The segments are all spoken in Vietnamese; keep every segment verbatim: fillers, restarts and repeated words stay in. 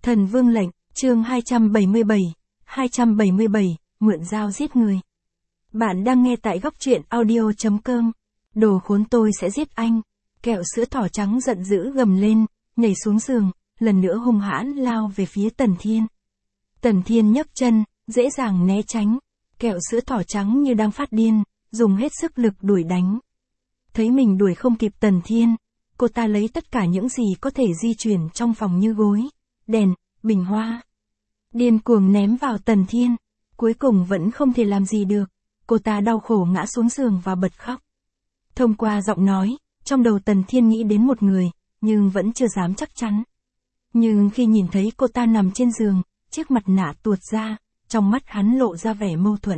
Thần Vương lệnh, chương hai trăm bảy mươi bảy, hai trăm bảy mươi bảy, mượn dao giết người. Bạn đang nghe tại góc truyện audio.com. Đồ khốn, tôi sẽ giết anh. Kẹo sữa thỏ trắng giận dữ gầm lên, nhảy xuống giường, lần nữa hung hãn lao về phía Tần Thiên. Tần Thiên nhấc chân, dễ dàng né tránh. Kẹo sữa thỏ trắng như đang phát điên, dùng hết sức lực đuổi đánh. Thấy mình đuổi không kịp Tần Thiên, cô ta lấy tất cả những gì có thể di chuyển trong phòng như gối, đèn, bình hoa. Điên cuồng ném vào Tần Thiên, cuối cùng vẫn không thể làm gì được. Cô ta đau khổ ngã xuống giường và bật khóc. Thông qua giọng nói, trong đầu Tần Thiên nghĩ đến một người, nhưng vẫn chưa dám chắc chắn. Nhưng khi nhìn thấy cô ta nằm trên giường, chiếc mặt nạ tuột ra, trong mắt hắn lộ ra vẻ mâu thuẫn.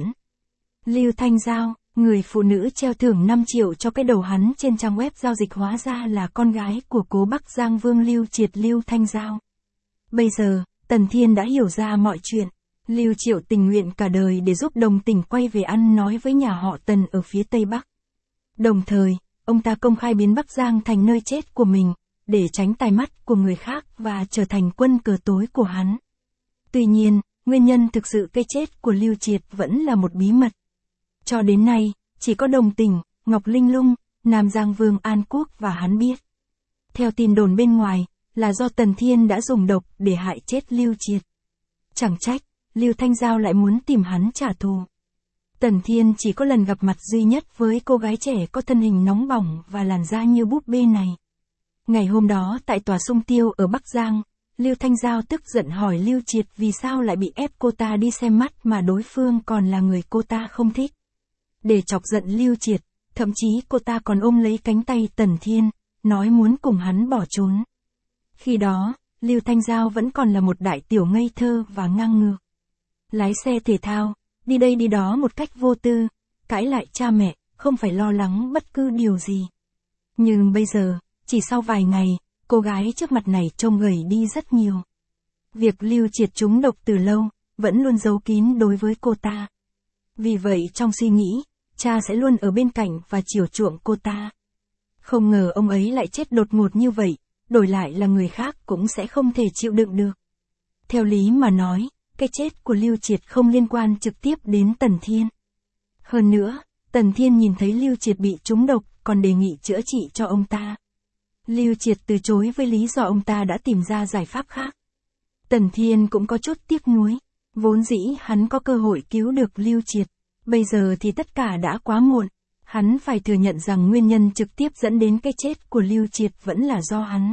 Lưu Thanh Giao, người phụ nữ treo thưởng năm triệu cho cái đầu hắn trên trang web giao dịch, hóa ra là con gái của cố Bắc Giang Vương Lưu Triệt, Lưu Thanh Giao. Bây giờ, Tần Thiên đã hiểu ra mọi chuyện. Lưu Triệu tình nguyện cả đời để giúp Đồng Tình quay về ăn nói với nhà họ Tần ở phía Tây Bắc. Đồng thời, ông ta công khai biến Bắc Giang thành nơi chết của mình, để tránh tai mắt của người khác và trở thành quân cờ tối của hắn. Tuy nhiên, nguyên nhân thực sự cái chết của Lưu Triệt vẫn là một bí mật. Cho đến nay, chỉ có Đồng Tình, Ngọc Linh Lung, Nam Giang Vương An Quốc và hắn biết. Theo tin đồn bên ngoài, là do Tần Thiên đã dùng độc để hại chết Lưu Triệt. Chẳng trách, Lưu Thanh Giao lại muốn tìm hắn trả thù. Tần Thiên chỉ có lần gặp mặt duy nhất với cô gái trẻ có thân hình nóng bỏng và làn da như búp bê này. Ngày hôm đó tại tòa Sung Tiêu ở Bắc Giang, Lưu Thanh Giao tức giận hỏi Lưu Triệt vì sao lại bị ép cô ta đi xem mắt mà đối phương còn là người cô ta không thích. Để chọc giận Lưu Triệt, thậm chí cô ta còn ôm lấy cánh tay Tần Thiên, nói muốn cùng hắn bỏ trốn. Khi đó, Lưu Thanh Giao vẫn còn là một đại tiểu ngây thơ và ngang ngược. Lái xe thể thao, đi đây đi đó một cách vô tư, cãi lại cha mẹ, không phải lo lắng bất cứ điều gì. Nhưng bây giờ, chỉ sau vài ngày, cô gái trước mặt này trông gầy đi rất nhiều. Việc Lưu Triệt trúng độc từ lâu, vẫn luôn giấu kín đối với cô ta. Vì vậy trong suy nghĩ, cha sẽ luôn ở bên cạnh và chiều chuộng cô ta. Không ngờ ông ấy lại chết đột ngột như vậy, đổi lại là người khác cũng sẽ không thể chịu đựng được. Theo lý mà nói, cái chết của Lưu Triệt không liên quan trực tiếp đến Tần Thiên. Hơn nữa, Tần Thiên nhìn thấy Lưu Triệt bị trúng độc, còn đề nghị chữa trị cho ông ta. Lưu Triệt từ chối với lý do ông ta đã tìm ra giải pháp khác. Tần Thiên cũng có chút tiếc nuối, vốn dĩ hắn có cơ hội cứu được Lưu Triệt, bây giờ thì tất cả đã quá muộn. Hắn phải thừa nhận rằng nguyên nhân trực tiếp dẫn đến cái chết của Lưu Triệt vẫn là do hắn.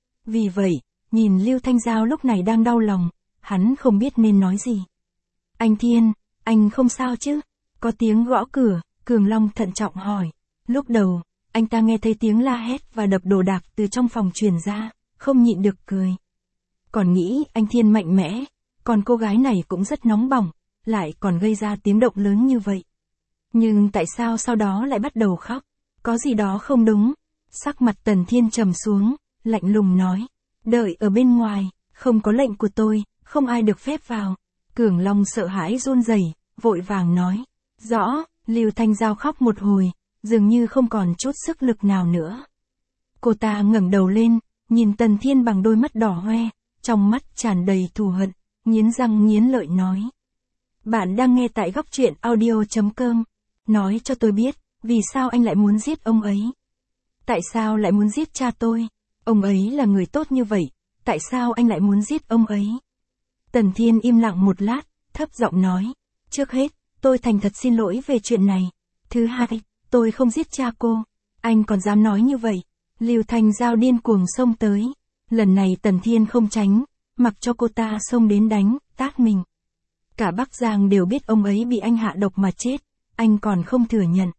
Vì vậy, nhìn Lưu Thanh Giao lúc này đang đau lòng, hắn không biết nên nói gì. Anh Thiên, anh không sao chứ? Có tiếng gõ cửa, Cường Long thận trọng hỏi. Lúc đầu, anh ta nghe thấy tiếng la hét và đập đồ đạc từ trong phòng truyền ra, không nhịn được cười. Còn nghĩ anh Thiên mạnh mẽ, còn cô gái này cũng rất nóng bỏng, lại còn gây ra tiếng động lớn như vậy. Nhưng tại sao sau đó lại bắt đầu khóc? Có gì đó không đúng. Sắc mặt Tần Thiên trầm xuống, lạnh lùng nói. Đợi ở bên ngoài, không có lệnh của tôi, không ai được phép vào. Cường Long sợ hãi run rẩy, vội vàng nói. Rõ, Lưu Thanh Giao khóc một hồi, dường như không còn chút sức lực nào nữa. Cô ta ngẩng đầu lên, nhìn Tần Thiên bằng đôi mắt đỏ hoe, trong mắt tràn đầy thù hận, nghiến răng nghiến lợi nói. Bạn đang nghe tại góc truyện audio.com. Nói cho tôi biết, vì sao anh lại muốn giết ông ấy? Tại sao lại muốn giết cha tôi? Ông ấy là người tốt như vậy, tại sao anh lại muốn giết ông ấy? Tần Thiên im lặng một lát, thấp giọng nói. Trước hết, tôi thành thật xin lỗi về chuyện này. Thứ hai, tôi không giết cha cô. Anh còn dám nói như vậy? Lưu Thanh Giao điên cuồng xông tới. Lần này Tần Thiên không tránh, mặc cho cô ta xông đến đánh, tát mình. Cả Bắc Giang đều biết ông ấy bị anh hạ độc mà chết. Anh còn không thừa nhận.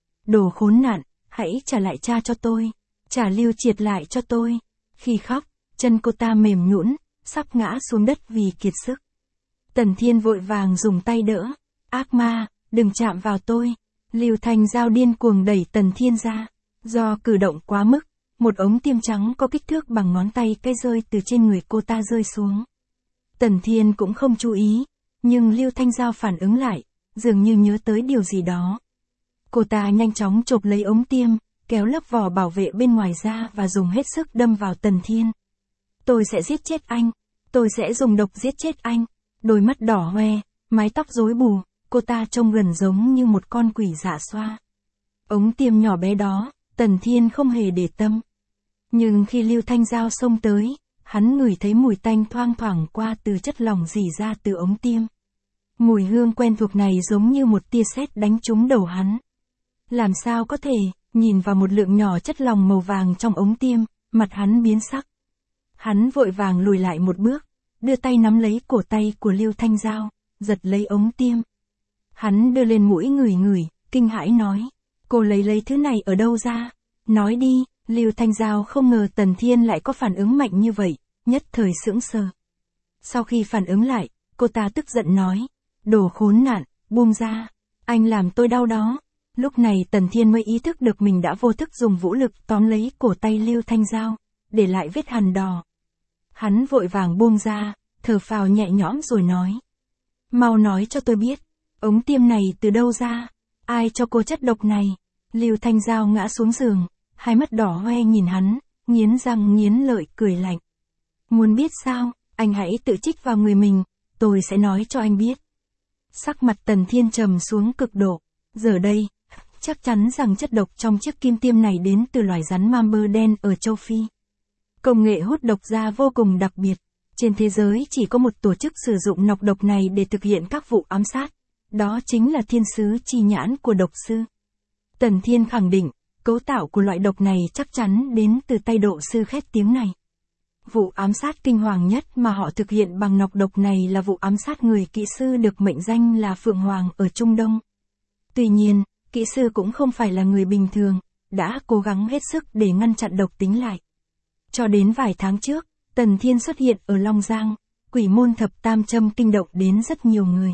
Đồ khốn nạn, hãy trả lại cha cho tôi. Trả Lưu Triệt lại cho tôi. Khi khóc, chân cô ta mềm nhũn, sắp ngã xuống đất vì kiệt sức. Tần Thiên vội vàng dùng tay đỡ. Ác ma, đừng chạm vào tôi. Lưu Thanh Giao điên cuồng đẩy Tần Thiên ra. Do cử động quá mức, một ống tiêm trắng có kích thước bằng ngón tay cái rơi từ trên người cô ta rơi xuống. Tần Thiên cũng không chú ý, nhưng Lưu Thanh Giao phản ứng lại, dường như nhớ tới điều gì đó. Cô ta nhanh chóng chộp lấy ống tiêm, kéo lớp vỏ bảo vệ bên ngoài ra và dùng hết sức đâm vào Tần Thiên. Tôi sẽ giết chết anh. Tôi sẽ dùng độc giết chết anh. Đôi mắt đỏ hoe, mái tóc rối bù, cô ta trông gần giống như một con quỷ dạ xoa. Ống tiêm nhỏ bé đó, Tần Thiên không hề để tâm. Nhưng khi Lưu Thanh Giao xông tới, hắn ngửi thấy mùi tanh thoang thoảng qua từ chất lỏng rỉ ra từ ống tiêm. Mùi hương quen thuộc này giống như một tia sét đánh trúng đầu hắn. Làm sao có thể, nhìn vào một lượng nhỏ chất lỏng màu vàng trong ống tiêm, mặt hắn biến sắc. Hắn vội vàng lùi lại một bước, đưa tay nắm lấy cổ tay của Lưu Thanh Giao, giật lấy ống tiêm. Hắn đưa lên mũi ngửi ngửi, kinh hãi nói, cô lấy lấy thứ này ở đâu ra? Nói đi. Lưu Thanh Giao không ngờ Tần Thiên lại có phản ứng mạnh như vậy, nhất thời sững sờ. Sau khi phản ứng lại, cô ta tức giận nói, đồ khốn nạn, buông ra, anh làm tôi đau đó. Lúc này Tần Thiên mới ý thức được mình đã vô thức dùng vũ lực tóm lấy cổ tay Lưu Thanh Giao, để lại vết hằn đỏ. Hắn vội vàng buông ra, thở phào nhẹ nhõm rồi nói. Mau nói cho tôi biết, ống tiêm này từ đâu ra, ai cho cô chất độc này? Lưu Thanh Giao ngã xuống giường, hai mắt đỏ hoe nhìn hắn, nghiến răng nghiến lợi cười lạnh. Muốn biết sao, anh hãy tự trích vào người mình, tôi sẽ nói cho anh biết. Sắc mặt Tần Thiên trầm xuống cực độ, giờ đây, chắc chắn rằng chất độc trong chiếc kim tiêm này đến từ loài rắn Mamber đen ở châu Phi. Công nghệ hút độc da vô cùng đặc biệt, trên thế giới chỉ có một tổ chức sử dụng nọc độc này để thực hiện các vụ ám sát, đó chính là thiên sứ chi nhãn của độc sư. Tần Thiên khẳng định, cấu tạo của loại độc này chắc chắn đến từ tay độ sư khét tiếng này. Vụ ám sát kinh hoàng nhất mà họ thực hiện bằng nọc độc này là vụ ám sát người kỹ sư được mệnh danh là Phượng Hoàng ở Trung Đông. Tuy nhiên, kỹ sư cũng không phải là người bình thường, đã cố gắng hết sức để ngăn chặn độc tính lại. Cho đến vài tháng trước, Tần Thiên xuất hiện ở Long Giang, quỷ môn thập tam châm kinh động đến rất nhiều người.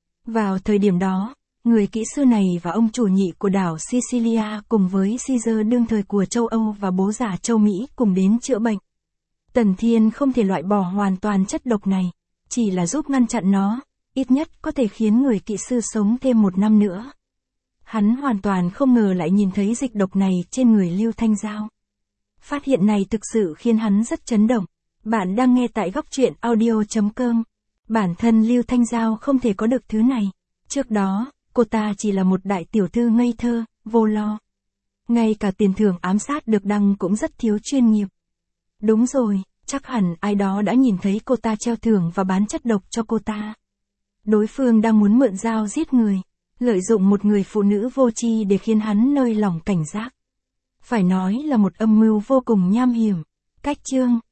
Vào thời điểm đó, người kỹ sư này và ông chủ nhị của đảo Sicilia cùng với Caesar đương thời của châu Âu và bố già châu Mỹ cùng đến chữa bệnh. Tần Thiên không thể loại bỏ hoàn toàn chất độc này, chỉ là giúp ngăn chặn nó, ít nhất có thể khiến người kỹ sư sống thêm một năm nữa. Hắn hoàn toàn không ngờ lại nhìn thấy dịch độc này trên người Lưu Thanh Giao. Phát hiện này thực sự khiến hắn rất chấn động. Bạn đang nghe tại góc truyện audio chấm com. Bản thân Lưu Thanh Giao không thể có được thứ này. Trước đó, cô ta chỉ là một đại tiểu thư ngây thơ, vô lo. Ngay cả tiền thưởng ám sát được đăng cũng rất thiếu chuyên nghiệp. Đúng rồi, chắc hẳn ai đó đã nhìn thấy cô ta treo thưởng và bán chất độc cho cô ta. Đối phương đang muốn mượn dao giết người, lợi dụng một người phụ nữ vô tri để khiến hắn nơi lòng cảnh giác. Phải nói là một âm mưu vô cùng nham hiểm. Cách chương